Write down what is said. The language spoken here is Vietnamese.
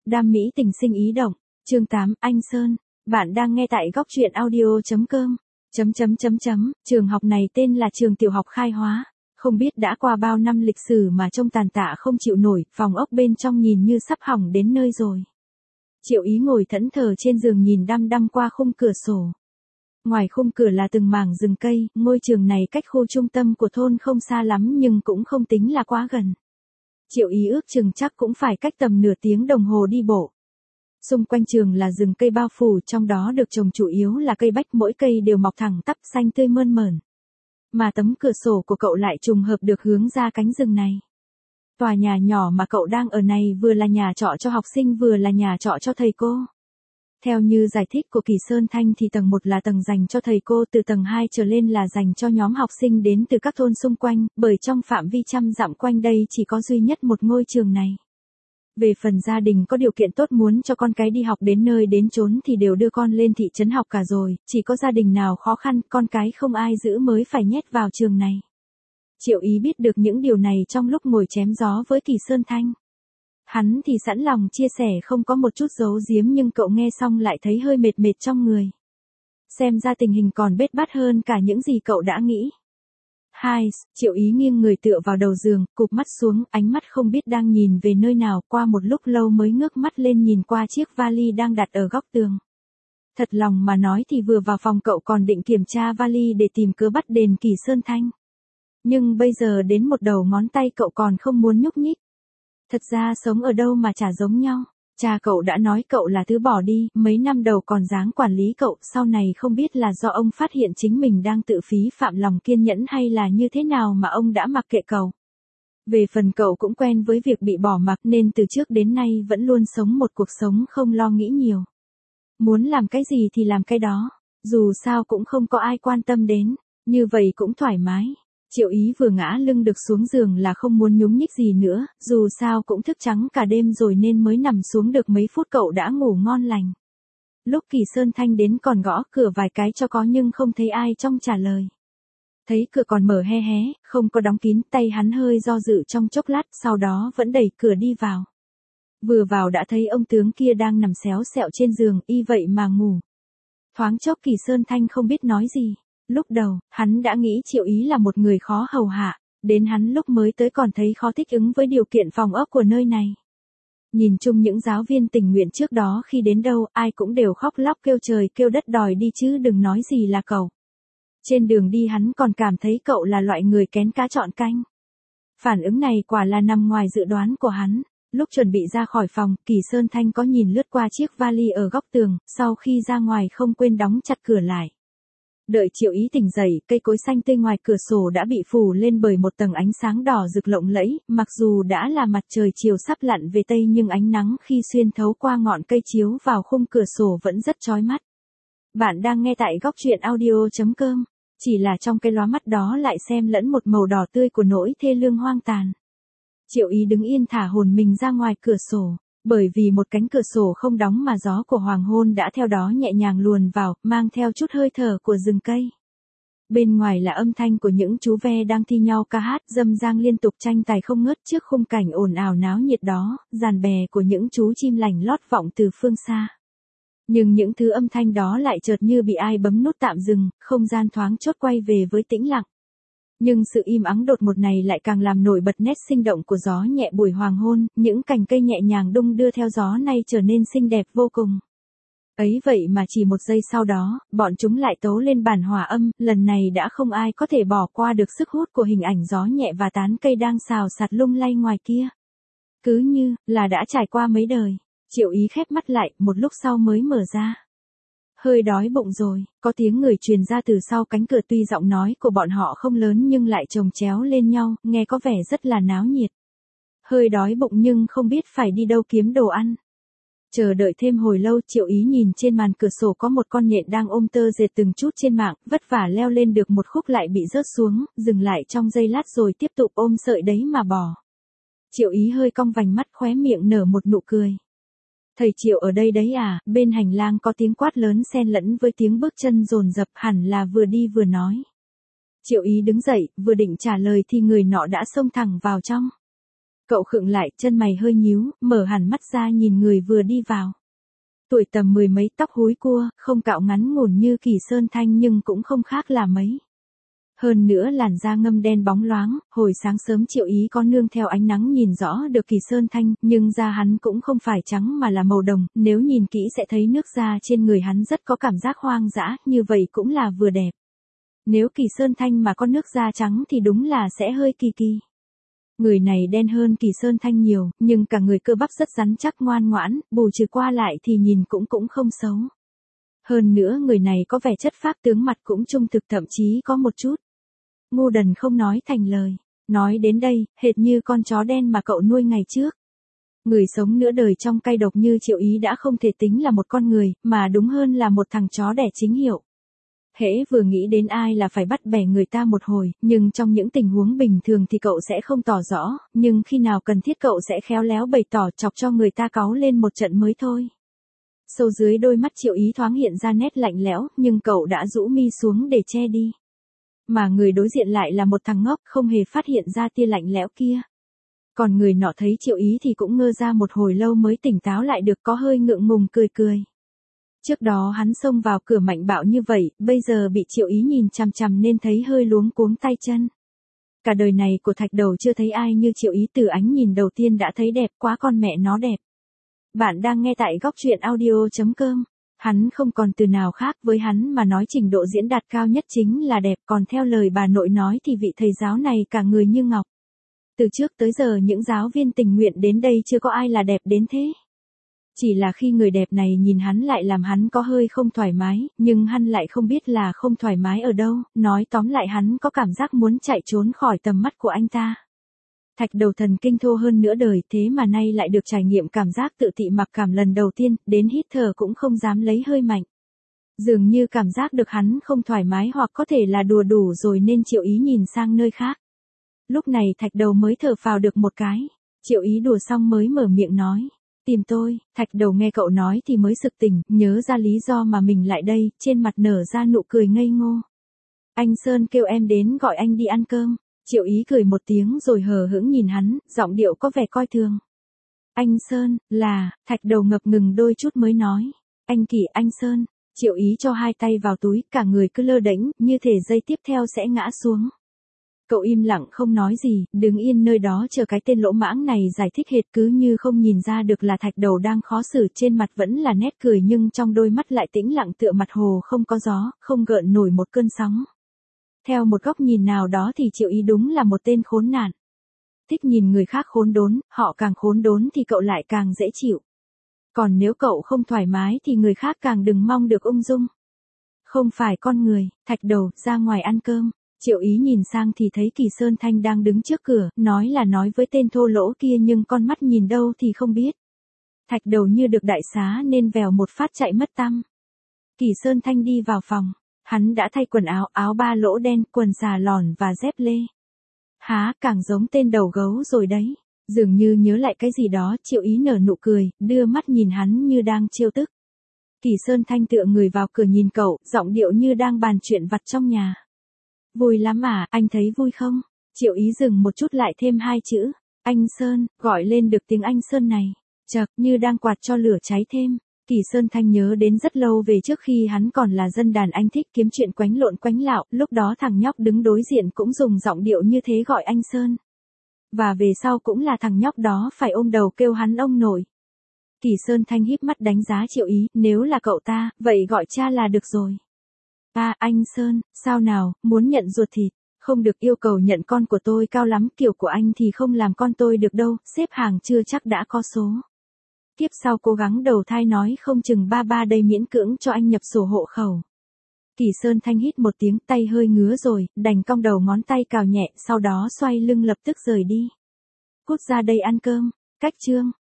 Đam mỹ tình sinh ý động. Chương 8, Anh Sơn. Bạn đang nghe tại góc truyện audio.com. Trường học này tên là trường tiểu học Khai Hóa. Không biết đã qua bao năm lịch sử mà trông tàn tạ không chịu nổi, phòng ốc bên trong nhìn như sắp hỏng đến nơi rồi. Triệu Ý ngồi thẫn thờ trên giường nhìn đăm đăm qua khung cửa sổ. Ngoài khung cửa là từng mảng rừng cây, ngôi trường này cách khu trung tâm của thôn không xa lắm nhưng cũng không tính là quá gần. Triệu Ý ước chừng chắc cũng phải cách tầm nửa tiếng đồng hồ đi bộ. Xung quanh trường là rừng cây bao phủ, trong đó được trồng chủ yếu là cây bách, mỗi cây đều mọc thẳng tắp xanh tươi mơn mởn. Mà tấm cửa sổ của cậu lại trùng hợp được hướng ra cánh rừng này. Tòa nhà nhỏ mà cậu đang ở này vừa là nhà trọ cho học sinh vừa là nhà trọ cho thầy cô. Theo như giải thích của Kỳ Sơn Thanh thì tầng 1 là tầng dành cho thầy cô, từ tầng 2 trở lên là dành cho nhóm học sinh đến từ các thôn xung quanh, bởi trong phạm vi trăm dặm quanh đây chỉ có duy nhất một ngôi trường này. Về phần gia đình có điều kiện tốt muốn cho con cái đi học đến nơi đến chốn thì đều đưa con lên thị trấn học cả rồi, chỉ có gia đình nào khó khăn, con cái không ai giữ mới phải nhét vào trường này. Triệu Ý biết được những điều này trong lúc ngồi chém gió với Kỳ Sơn Thanh. Hắn thì sẵn lòng chia sẻ không có một chút giấu giếm, nhưng cậu nghe xong lại thấy hơi mệt mệt trong người. Xem ra tình hình còn bết bát hơn cả những gì cậu đã nghĩ. Triệu Ý nghiêng người tựa vào đầu giường, cụp mắt xuống, ánh mắt không biết đang nhìn về nơi nào, qua một lúc lâu mới ngước mắt lên nhìn qua chiếc vali đang đặt ở góc tường. Thật lòng mà nói thì vừa vào phòng cậu còn định kiểm tra vali để tìm cớ bắt đền Kỳ Sơn Thanh. Nhưng bây giờ đến một đầu ngón tay cậu còn không muốn nhúc nhích. Thật ra sống ở đâu mà chả giống nhau. Cha cậu đã nói cậu là thứ bỏ đi, mấy năm đầu còn dáng quản lý cậu, sau này không biết là do ông phát hiện chính mình đang tự phí phạm lòng kiên nhẫn hay là như thế nào mà ông đã mặc kệ cậu. Về phần cậu cũng quen với việc bị bỏ mặc nên từ trước đến nay vẫn luôn sống một cuộc sống không lo nghĩ nhiều. Muốn làm cái gì thì làm cái đó, dù sao cũng không có ai quan tâm đến, như vậy cũng thoải mái. Triệu Ý vừa ngã lưng được xuống giường là không muốn nhúc nhích gì nữa, dù sao cũng thức trắng cả đêm rồi nên mới nằm xuống được mấy phút cậu đã ngủ ngon lành. Lúc Kỳ Sơn Thanh đến còn gõ cửa vài cái cho có nhưng không thấy ai trong trả lời. Thấy cửa còn mở hé hé, không có đóng kín, tay hắn hơi do dự trong chốc lát, sau đó vẫn đẩy cửa đi vào. Vừa vào đã thấy ông tướng kia đang nằm xéo xẹo trên giường, y vậy mà ngủ. Thoáng chốc Kỳ Sơn Thanh không biết nói gì. Lúc đầu, hắn đã nghĩ Triệu Ý là một người khó hầu hạ, đến hắn lúc mới tới còn thấy khó thích ứng với điều kiện phòng ốc của nơi này. Nhìn chung những giáo viên tình nguyện trước đó khi đến đâu, ai cũng đều khóc lóc kêu trời kêu đất đòi đi chứ đừng nói gì là cậu. Trên đường đi hắn còn cảm thấy cậu là loại người kén cá chọn canh. Phản ứng này quả là nằm ngoài dự đoán của hắn. Lúc chuẩn bị ra khỏi phòng, Kỳ Sơn Thanh có nhìn lướt qua chiếc vali ở góc tường, sau khi ra ngoài không quên đóng chặt cửa lại. Đợi Triệu Ý tỉnh dậy, cây cối xanh tươi ngoài cửa sổ đã bị phủ lên bởi một tầng ánh sáng đỏ rực lộng lẫy, mặc dù đã là mặt trời chiều sắp lặn về tây nhưng ánh nắng khi xuyên thấu qua ngọn cây chiếu vào khung cửa sổ vẫn rất chói mắt. Bạn đang nghe tại góc truyện audio.com, chỉ là trong cái lóa mắt đó lại xem lẫn một màu đỏ tươi của nỗi thê lương hoang tàn. Triệu Ý đứng yên thả hồn mình ra ngoài cửa sổ. Bởi vì một cánh cửa sổ không đóng mà gió của hoàng hôn đã theo đó nhẹ nhàng luồn vào, mang theo chút hơi thở của rừng cây. Bên ngoài là âm thanh của những chú ve đang thi nhau ca hát râm ran liên tục tranh tài không ngớt trước khung cảnh ồn ào náo nhiệt đó, dàn bè của những chú chim lành lót vọng từ phương xa. Nhưng những thứ âm thanh đó lại chợt như bị ai bấm nút tạm dừng, không gian thoáng chốc quay về với tĩnh lặng. Nhưng sự im ắng đột ngột này lại càng làm nổi bật nét sinh động của gió nhẹ buổi hoàng hôn, những cành cây nhẹ nhàng đung đưa theo gió này trở nên xinh đẹp vô cùng. Ấy vậy mà chỉ một giây sau đó, bọn chúng lại tấu lên bản hòa âm, lần này đã không ai có thể bỏ qua được sức hút của hình ảnh gió nhẹ và tán cây đang xào xạc lung lay ngoài kia. Cứ như là đã trải qua mấy đời, Triệu Ý khép mắt lại, một lúc sau mới mở ra. Hơi đói bụng rồi, có tiếng người truyền ra từ sau cánh cửa, tuy giọng nói của bọn họ không lớn nhưng lại chồng chéo lên nhau, nghe có vẻ rất là náo nhiệt. Hơi đói bụng nhưng không biết phải đi đâu kiếm đồ ăn. Chờ đợi thêm hồi lâu, Triệu Ý nhìn trên màn cửa sổ có một con nhện đang ôm tơ dệt từng chút trên mạng, vất vả leo lên được một khúc lại bị rớt xuống, dừng lại trong giây lát rồi tiếp tục ôm sợi đấy mà bò. Triệu Ý hơi cong vành mắt, khóe miệng nở một nụ cười. Thầy Triệu ở đây đấy à? Bên hành lang có tiếng quát lớn xen lẫn với tiếng bước chân dồn dập, hẳn là vừa đi vừa nói. Triệu Ý đứng dậy, vừa định trả lời thì người nọ đã xông thẳng vào trong. Cậu khựng lại, chân mày hơi nhíu, mở hẳn mắt ra nhìn người vừa đi vào. Tuổi tầm mười mấy, tóc húi cua, không cạo ngắn ngủn như Kỳ Sơn Thanh nhưng cũng không khác là mấy. Hơn nữa làn da ngâm đen bóng loáng, hồi sáng sớm Triệu Ý có nương theo ánh nắng nhìn rõ được Kỳ Sơn Thanh, nhưng da hắn cũng không phải trắng mà là màu đồng, nếu nhìn kỹ sẽ thấy nước da trên người hắn rất có cảm giác hoang dã, như vậy cũng là vừa đẹp. Nếu Kỳ Sơn Thanh mà có nước da trắng thì đúng là sẽ hơi kỳ kỳ. Người này đen hơn Kỳ Sơn Thanh nhiều, nhưng cả người cơ bắp rất rắn chắc ngoan ngoãn, bù trừ qua lại thì nhìn cũng không xấu. Hơn nữa người này có vẻ chất phác, tướng mặt cũng trung thực, thậm chí có một chút ngu đần không nói thành lời. Nói đến đây, hệt như con chó đen mà cậu nuôi ngày trước. Người sống nửa đời trong cay độc như Triệu Ý đã không thể tính là một con người, mà đúng hơn là một thằng chó đẻ chính hiệu. Hễ vừa nghĩ đến ai là phải bắt bẻ người ta một hồi, nhưng trong những tình huống bình thường thì cậu sẽ không tỏ rõ, nhưng khi nào cần thiết cậu sẽ khéo léo bày tỏ, chọc cho người ta cáu lên một trận mới thôi. Sâu dưới đôi mắt Triệu Ý thoáng hiện ra nét lạnh lẽo, nhưng cậu đã rũ mi xuống để che đi. Mà người đối diện lại là một thằng ngốc, không hề phát hiện ra tia lạnh lẽo kia. Còn người nọ thấy Triệu Ý thì cũng ngơ ra một hồi lâu mới tỉnh táo lại được, có hơi ngượng ngùng cười cười. Trước đó hắn xông vào cửa mạnh bạo như vậy, bây giờ bị Triệu Ý nhìn chằm chằm nên thấy hơi luống cuống tay chân. Cả đời này của Thạch Đầu chưa thấy ai như Triệu Ý, từ ánh nhìn đầu tiên đã thấy đẹp quá, con mẹ nó đẹp. Bạn đang nghe tại góc truyện audio.com. Hắn không còn từ nào khác, với hắn mà nói trình độ diễn đạt cao nhất chính là đẹp, còn theo lời bà nội nói thì vị thầy giáo này cả người như ngọc. Từ trước tới giờ những giáo viên tình nguyện đến đây chưa có ai là đẹp đến thế. Chỉ là khi người đẹp này nhìn hắn lại làm hắn có hơi không thoải mái, nhưng hắn lại không biết là không thoải mái ở đâu, nói tóm lại hắn có cảm giác muốn chạy trốn khỏi tầm mắt của anh ta. Thạch Đầu thần kinh thô hơn nửa đời, thế mà nay lại được trải nghiệm cảm giác tự thị mặc cảm lần đầu tiên, đến hít thở cũng không dám lấy hơi mạnh. Dường như cảm giác được hắn không thoải mái hoặc có thể là đùa đủ rồi nên Triệu Ý nhìn sang nơi khác. Lúc này Thạch Đầu mới thở phào được một cái. Triệu Ý đùa xong mới mở miệng nói. Tìm tôi. Thạch Đầu nghe cậu nói thì mới sực tỉnh, nhớ ra lý do mà mình lại đây, trên mặt nở ra nụ cười ngây ngô. Anh Sơn kêu em đến gọi anh đi ăn cơm. Triệu Ý cười một tiếng rồi hờ hững nhìn hắn, giọng điệu có vẻ coi thường. Anh Sơn, là, Thạch Đầu ngập ngừng đôi chút mới nói. Anh Kỳ, anh Sơn. Triệu Ý cho hai tay vào túi, cả người cứ lơ đễnh, như thể giây tiếp theo sẽ ngã xuống. Cậu im lặng không nói gì, đứng yên nơi đó chờ cái tên lỗ mãng này giải thích hệt, cứ như không nhìn ra được là Thạch Đầu đang khó xử, trên mặt vẫn là nét cười nhưng trong đôi mắt lại tĩnh lặng tựa mặt hồ không có gió, không gợn nổi một cơn sóng. Theo một góc nhìn nào đó thì Triệu Ý đúng là một tên khốn nạn. Thích nhìn người khác khốn đốn, họ càng khốn đốn thì cậu lại càng dễ chịu. Còn nếu cậu không thoải mái thì người khác càng đừng mong được ung dung. Không phải con người. Thạch Đầu, ra ngoài ăn cơm. Triệu Ý nhìn sang thì thấy Kỳ Sơn Thanh đang đứng trước cửa, nói là nói với tên thô lỗ kia nhưng con mắt nhìn đâu thì không biết. Thạch Đầu như được đại xá nên vèo một phát chạy mất tăm. Kỳ Sơn Thanh đi vào phòng. Hắn đã thay quần áo, áo ba lỗ đen, quần xà lòn và dép lê. Há, càng giống tên đầu gấu rồi đấy. Dường như nhớ lại cái gì đó, Triệu Ý nở nụ cười, đưa mắt nhìn hắn như đang trêu tức. Kỳ Sơn Thanh tựa người vào cửa nhìn cậu, giọng điệu như đang bàn chuyện vặt trong nhà. Vui lắm à, anh thấy vui không? Triệu Ý dừng một chút lại thêm hai chữ. Anh Sơn, gọi lên được tiếng anh Sơn này. Chậc, như đang quạt cho lửa cháy thêm. Kỳ Sơn Thanh nhớ đến rất lâu về trước khi hắn còn là dân đàn, anh thích kiếm chuyện quánh lộn quánh lạo, lúc đó thằng nhóc đứng đối diện cũng dùng giọng điệu như thế gọi anh Sơn. Và về sau cũng là thằng nhóc đó phải ôm đầu kêu hắn ông nội. Kỳ Sơn Thanh híp mắt đánh giá Triệu Ý, nếu là cậu ta, vậy gọi cha là được rồi. À, anh Sơn, sao nào, muốn nhận ruột thịt, không được, yêu cầu nhận con của tôi cao lắm, kiểu của anh thì không làm con tôi được đâu, xếp hàng chưa chắc đã có số. Tiếp sau cố gắng đầu thai nói không chừng ba đây miễn cưỡng cho anh nhập sổ hộ khẩu. Kỳ Sơn Thanh hít một tiếng, tay hơi ngứa rồi, đành cong đầu ngón tay cào nhẹ, sau đó xoay lưng lập tức rời đi. Cút ra đây ăn cơm. Cách chương.